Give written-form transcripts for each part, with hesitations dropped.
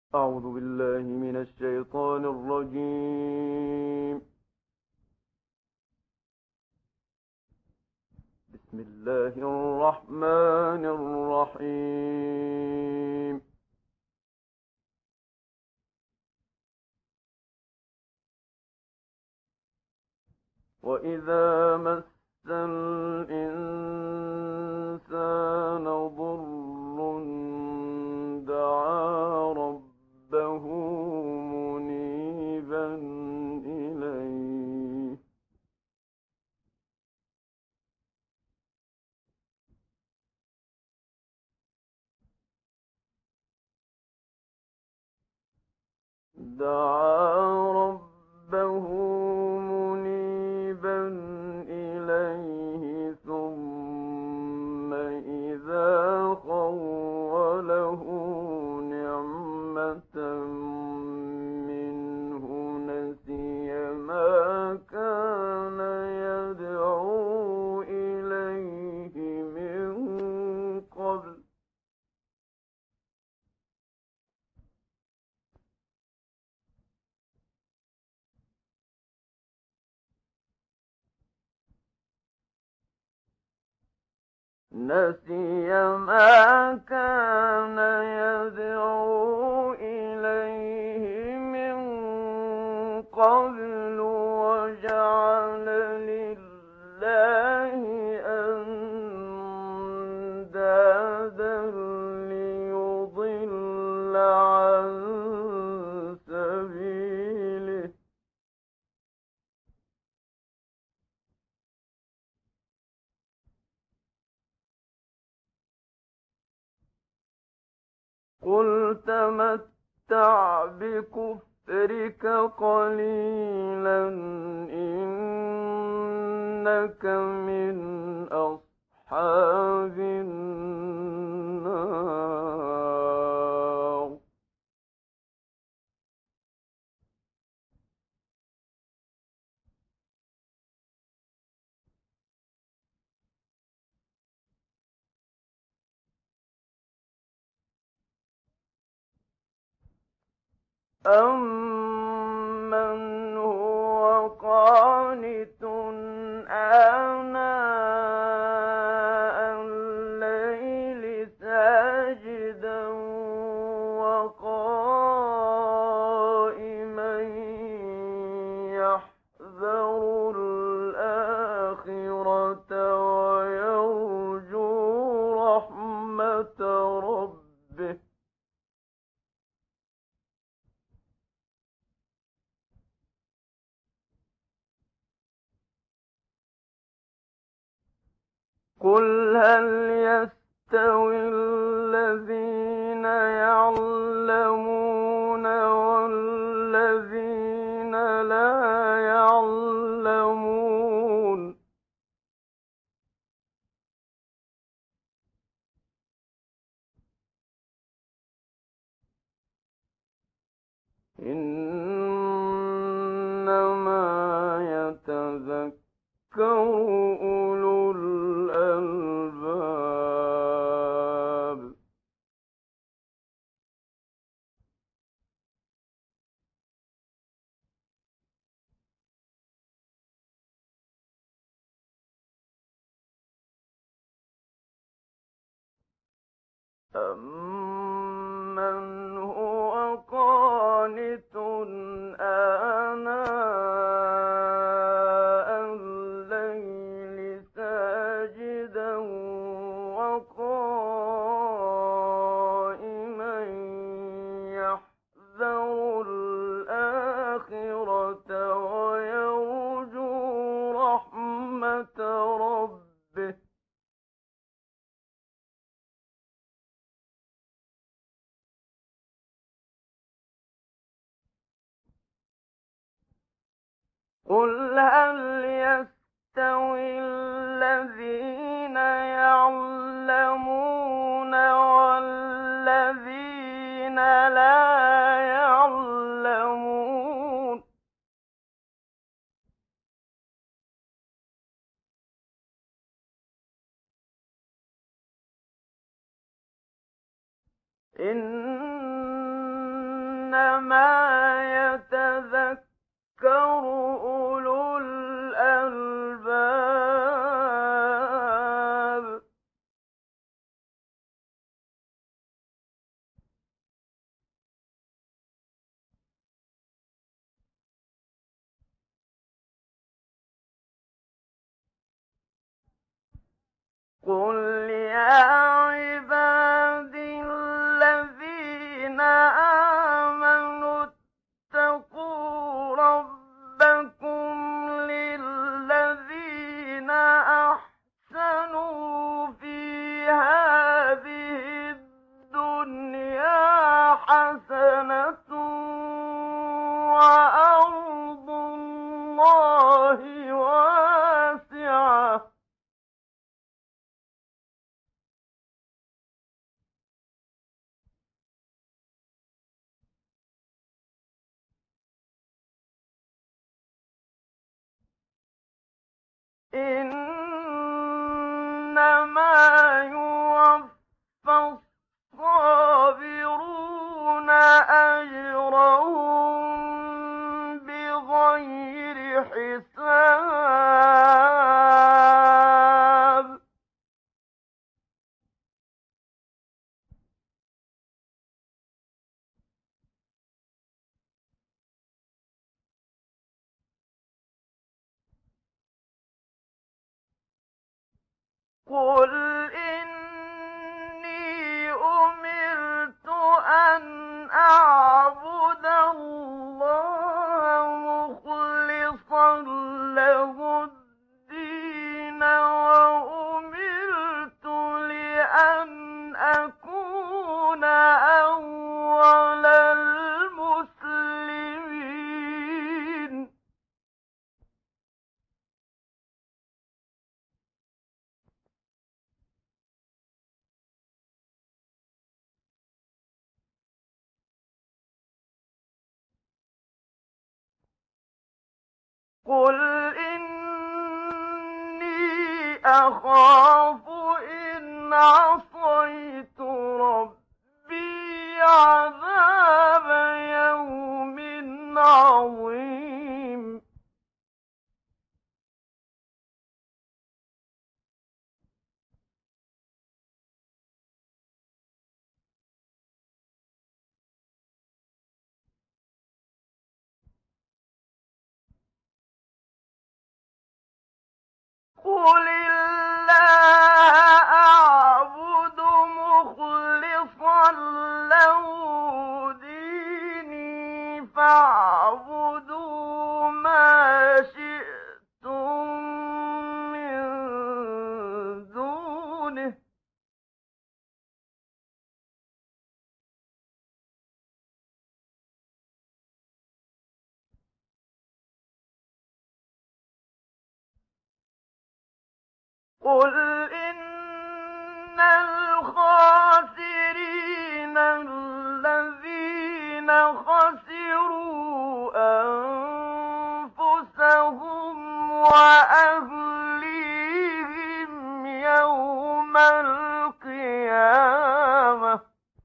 أعوذ بالله من الشيطان الرجيم. بسم الله الرحمن الرحيم. وإذا مس الإنسان ضر دعا ربه منيبا إليه دعا ربه منيبا إليه ثم إذا خوله نعمة منه نسي ما كان يدعو إليه من قبل نسي ما كان يدعو إليه من قبل وجعل لله أندادا ليضل عن سبيله قل تمتع بكفرك قليلا إنك من أصحاب النار أَمَّنْ هُوَ قَانِتٌ آنَاءَ اللَّيْلِ سَاجِدًا وَقَائِمًا يَحْذَرُ الْآخِرَةَ وَيَرْجُو رَحْمَةَ رَبِّهِ قُلْ هَلْ يَسْتَوِي الَّذِينَ يَعْلَمُونَ وَالَّذِينَ لَا يَعْلَمُونَ إِنَّمَا يَتَذَكَّرُ أُولُو الْأَلْبَابِ أَمَّنْ هُوَ قَانِتٌ آنَاءَ اللَّيْلِ سَاجِدًا وَقَائِمًا يَحْذَرُ الْآخِرَةَ وَيَرْجُو رَحْمَةَ رَبِّهِ قُلْ هَلْ يَسْتَوِي الَّذِينَ يَعْلَمُونَ وَالَّذِينَ لَا يَعْلَمُونَ يتذكر أولو الألباب. قل يا عبادي الذين آمنوا اتقوا ربكم للذين أحسنوا في هذه الدنيا حسنة وأرض الله واسعة. إنما يوفى الصابرون أجرهم بغير حساب. قل إني أمرت أن أعبد الله مخلصا له الدين وأمرت لأن أكون أول المسلمين. قل إني أخاف إن عصيت ربي عذاب يوم عظيم. قل الله أعبد مخلصا له ديني فاعبدوا ما شئتم من دونه. قل إن الخاسرين الذين خسروا أنفسهم وأهليهم يوم القيامة.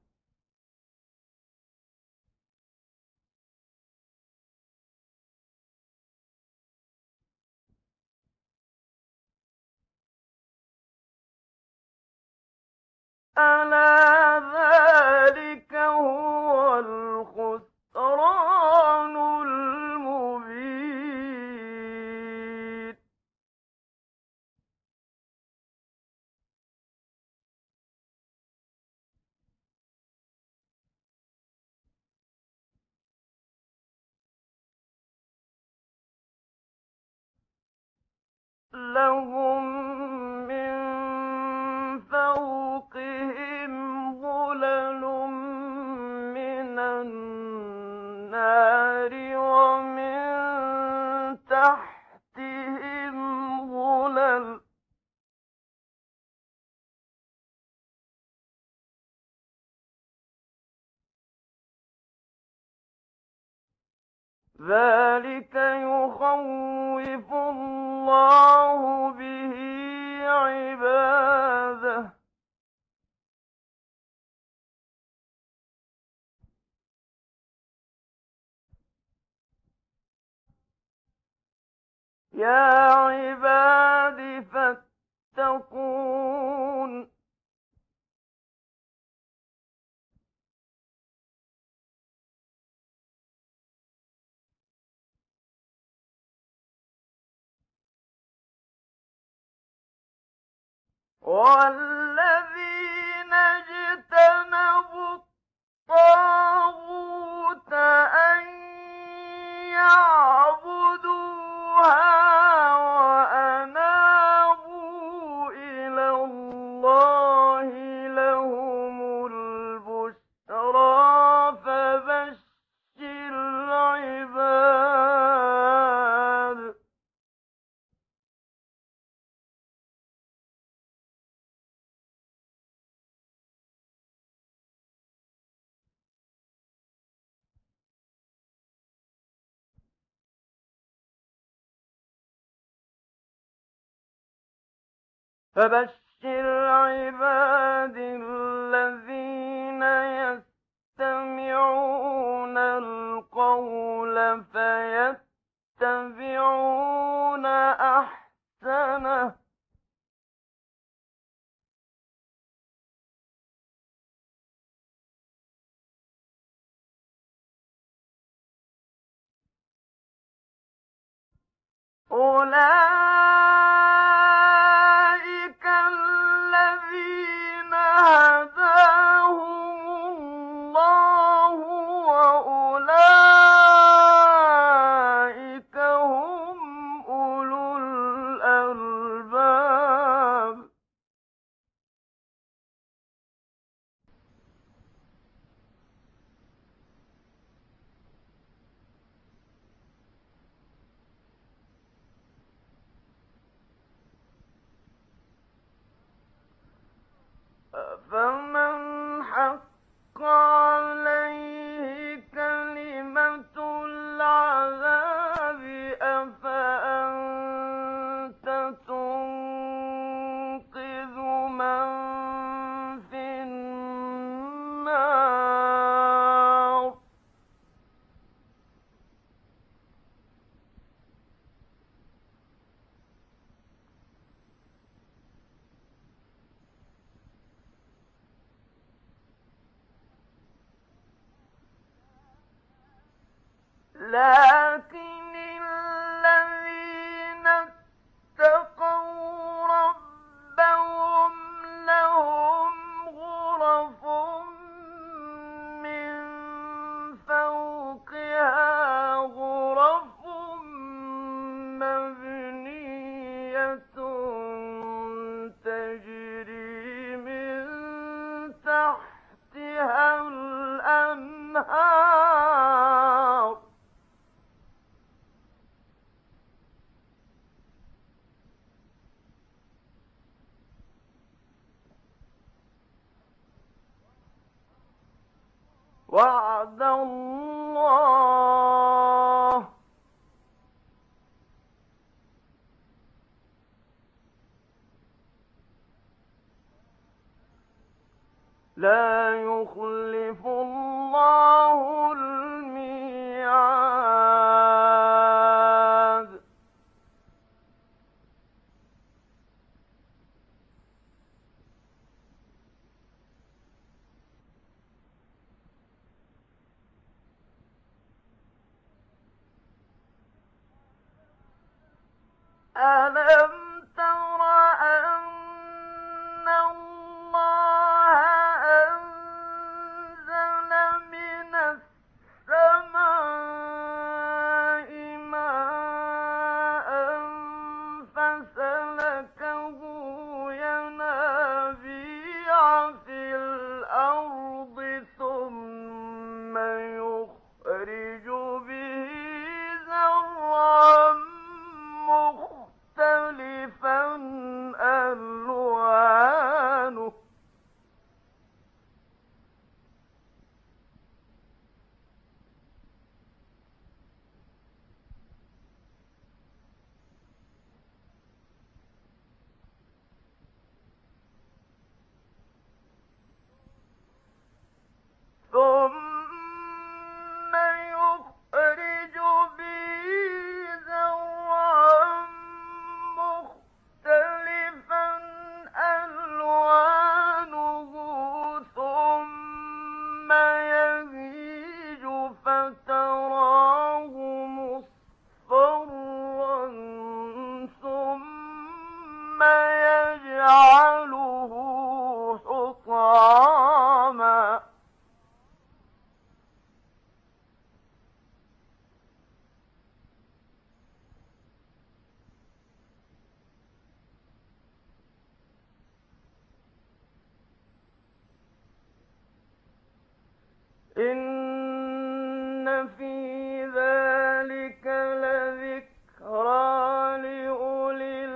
ألا ذلك هو الخسران المبين. لهم من فوقهم ظلل من النار ومن تحتهم ظلل. ذلك يخوف الله به عباده. يا عباد فاتقون والذين اجتنبوا الطاغوت أن يعبدوها وأنابوا إلى الله لهم البشرى فبشر عباد الذين يستمعون القول فيتبعون أحسنه أولئك الذين هداهم الله وأولئك هم أولو الألباب فمن حق عليه كلمة العذاب أفأنت تنقذ من في النار لكن الذين اتقوا ربهم لهم غرف من فوقها غرف مبنية تجري من تحتها الأنهار وعد الله لا يخلف الله الميعاد ألم تر أن الله أنزل من السماء ماء فسلكه ينابيع في الأرض ثم يخرج به زرعا مختلفا إن في ذلك لذكرى لأولي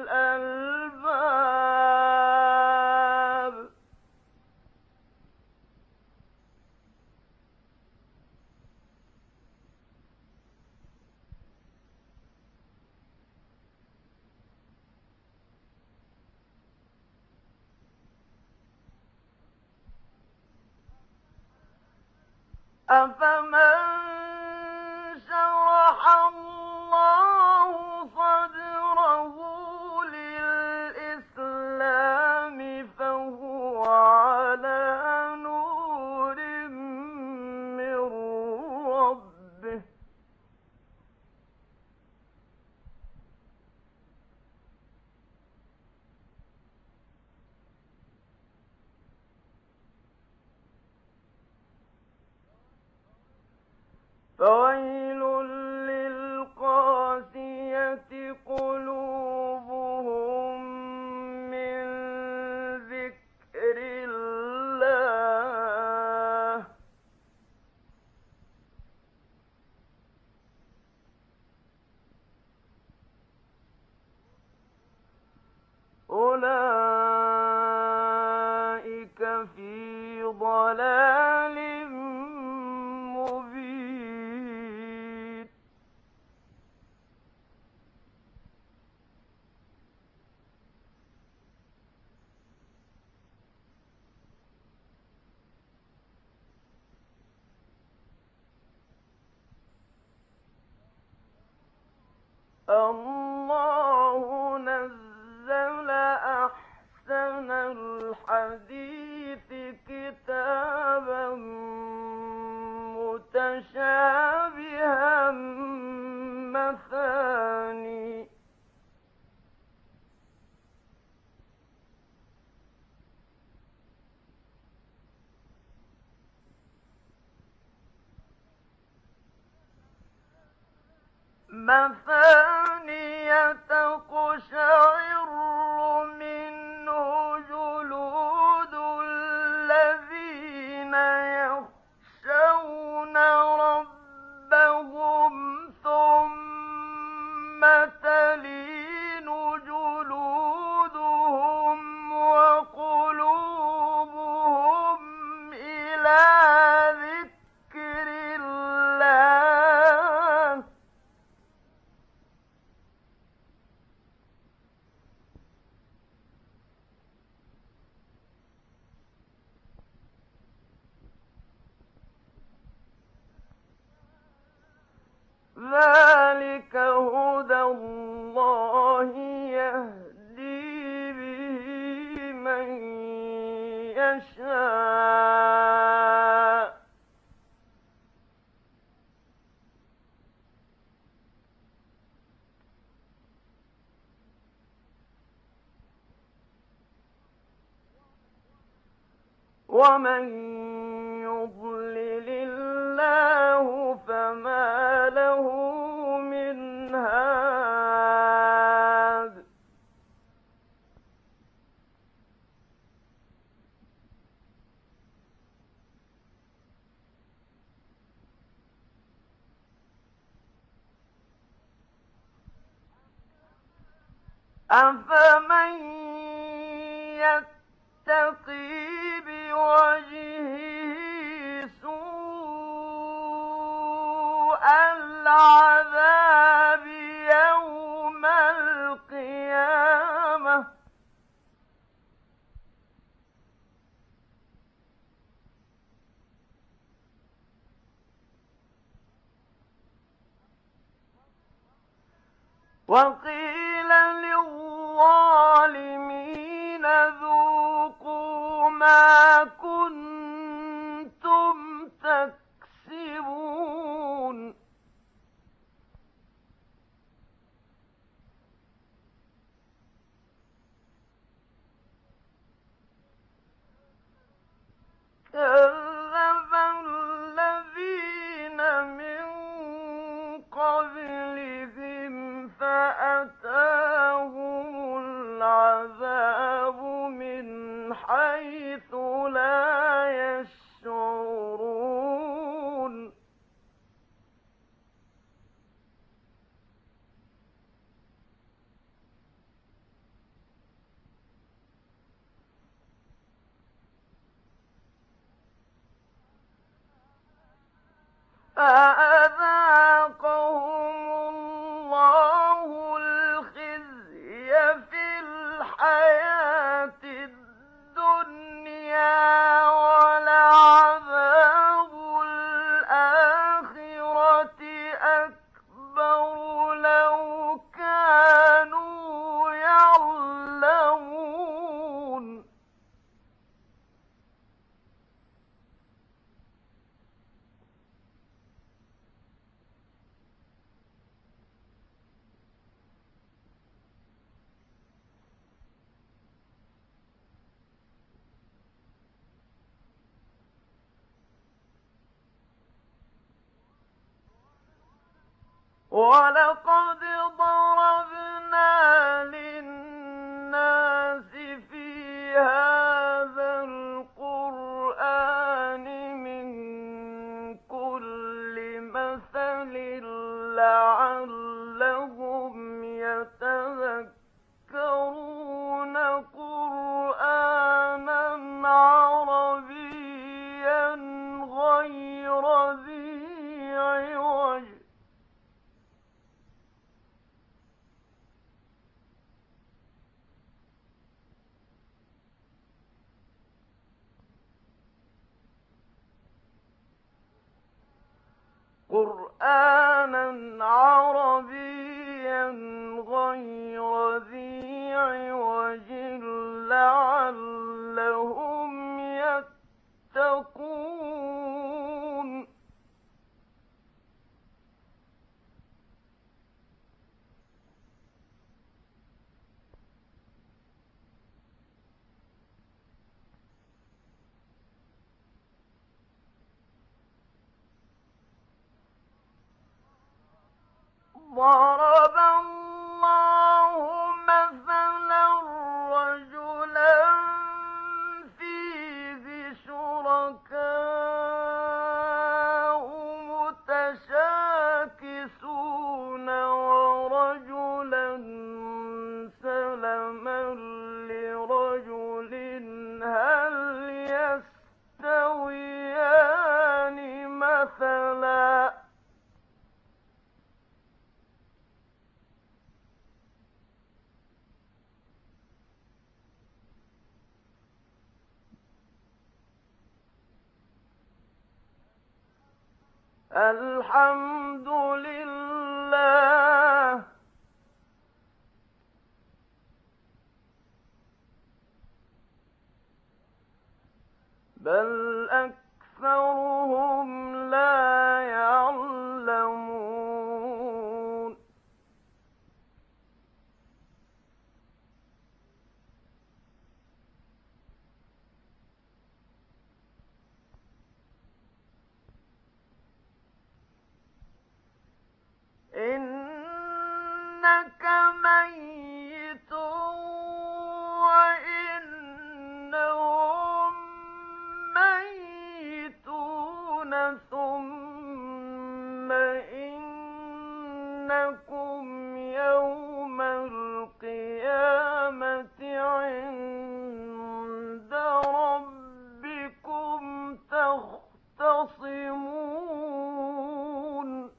الألباب. أفمن شرح الله صدره للإسلام فهو على نور من ربه فويل للقاسية قلوبهم من ذكر الله أولئك في ضلال مبين. الله نزل أحسن الحديث كتابا متشابها مثاني تقشعر منه جلود الذين يخشون ربهم ثم تلين جلودهم وقلوبهم إلى ذكر الله ذلك هدى الله يهدي به من يشاء ومن يضلل الله فما له من هاد أفمن يتقي بوجهه سوء العذاب يوم القيامة وقيل للظالمين ذوقوا ما كنتم تكسبون كذب الذين من قبلهم فأتوا وَلَقَدْ ضَرَبْنَا لِلنَّاسِ فِي هَٰذَا الْقُرْآنِ مِن كُلِّ مَثَلٍ لَّعَلَّهُمْ يَتَذَكَّرُونَ قُرْآنًا عَرَبِيًّا غَيْرَ ذِي عِوَجٍ لَعَلَّهُمْ يَتَّقُونَ ضَرَبَ اللَّهُ مَثَلًا رَّجُلًا فِيهِ شُرَكَاءُ مُتَشَاكِسُونَ وَرَجُلًا سَلَمًا لِّرَجُلٍ هَلْ يَسْتَوِيَانِ مَثَلًا ۚ الْحَمْدُ لِلَّهِ بَلْ أَكْثَرُهُمْ لَا يَعْلَمُونَ إِنَّكَ مَيِّتٌ وَإِنَّهُم مَّيِّتُونَ ثُمَّ إِنَّكُمْ يَوْمَ الْقِيَامَةِ عِندَ رَبِّكُمْ تَخْتَصِمُونَ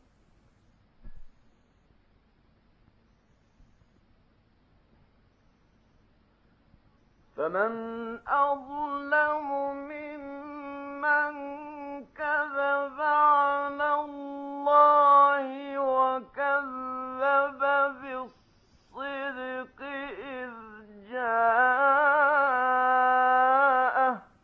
فَمَنْ أَظْلَمُ مِمَّن كَذَبَ عَلَى اللَّهِ وَكَذَّبَ بِالصِّدْقِ إِذْ جَاءَهُ ۚ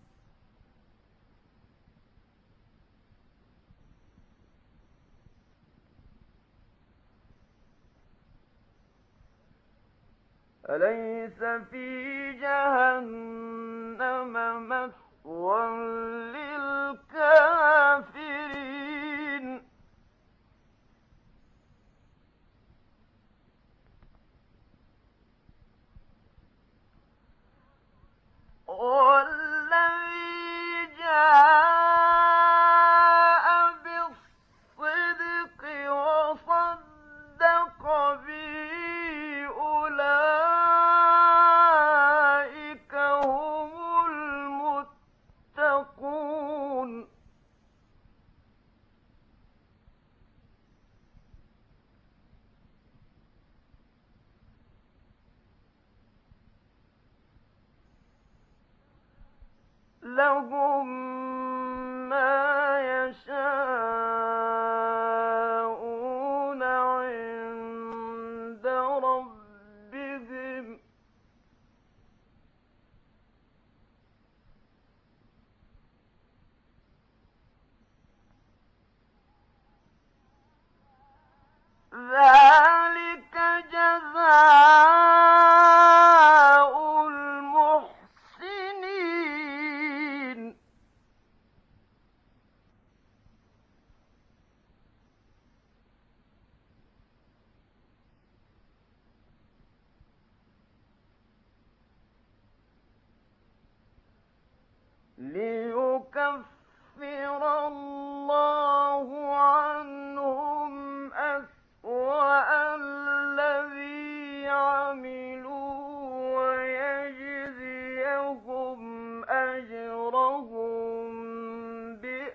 أَلَيْسَ فِي جَهَنَّمَ مَثْوًى لِّلْكَافِرِينَ وَالَّذِي جَاءَ بِالصِّدْقِ وَصَدَّقَ بِهِ أُولَٰئِكَ هُمُ الْمُتَّقُونَ لَهُم مَّا يَشَاءُونَ عِندَ رَبِّهِمْ ۚ ذَٰلِكَ جَزَاءُ الْمُحْسِنِينَ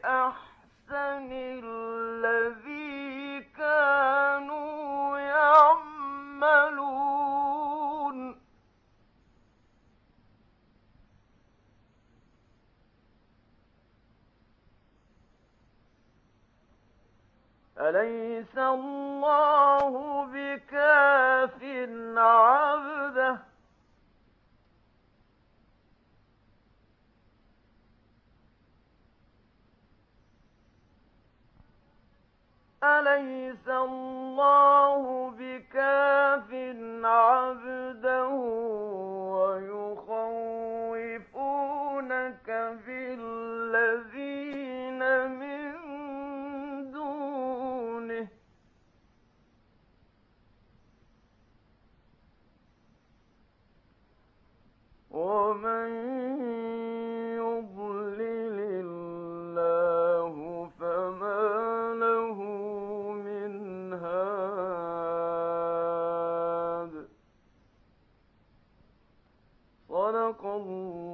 بِأَحْسَنِ الَّذِي كَانُوا يَعْمَلُونَ أَلَيْسَ اللَّهُ بِكَافٍ عَبْدَهُ ۖ أَلَيْسَ اللَّهُ بِكَافٍ عَبْدَهُ وَيُخَوِّفُونَكَ بِالَّذِينَ مِن دُونِهِ ۚ وَمَن يُضْلِلِ اللَّهُ فَمَا لَهُ مِنْ هَادٍ. صدق الله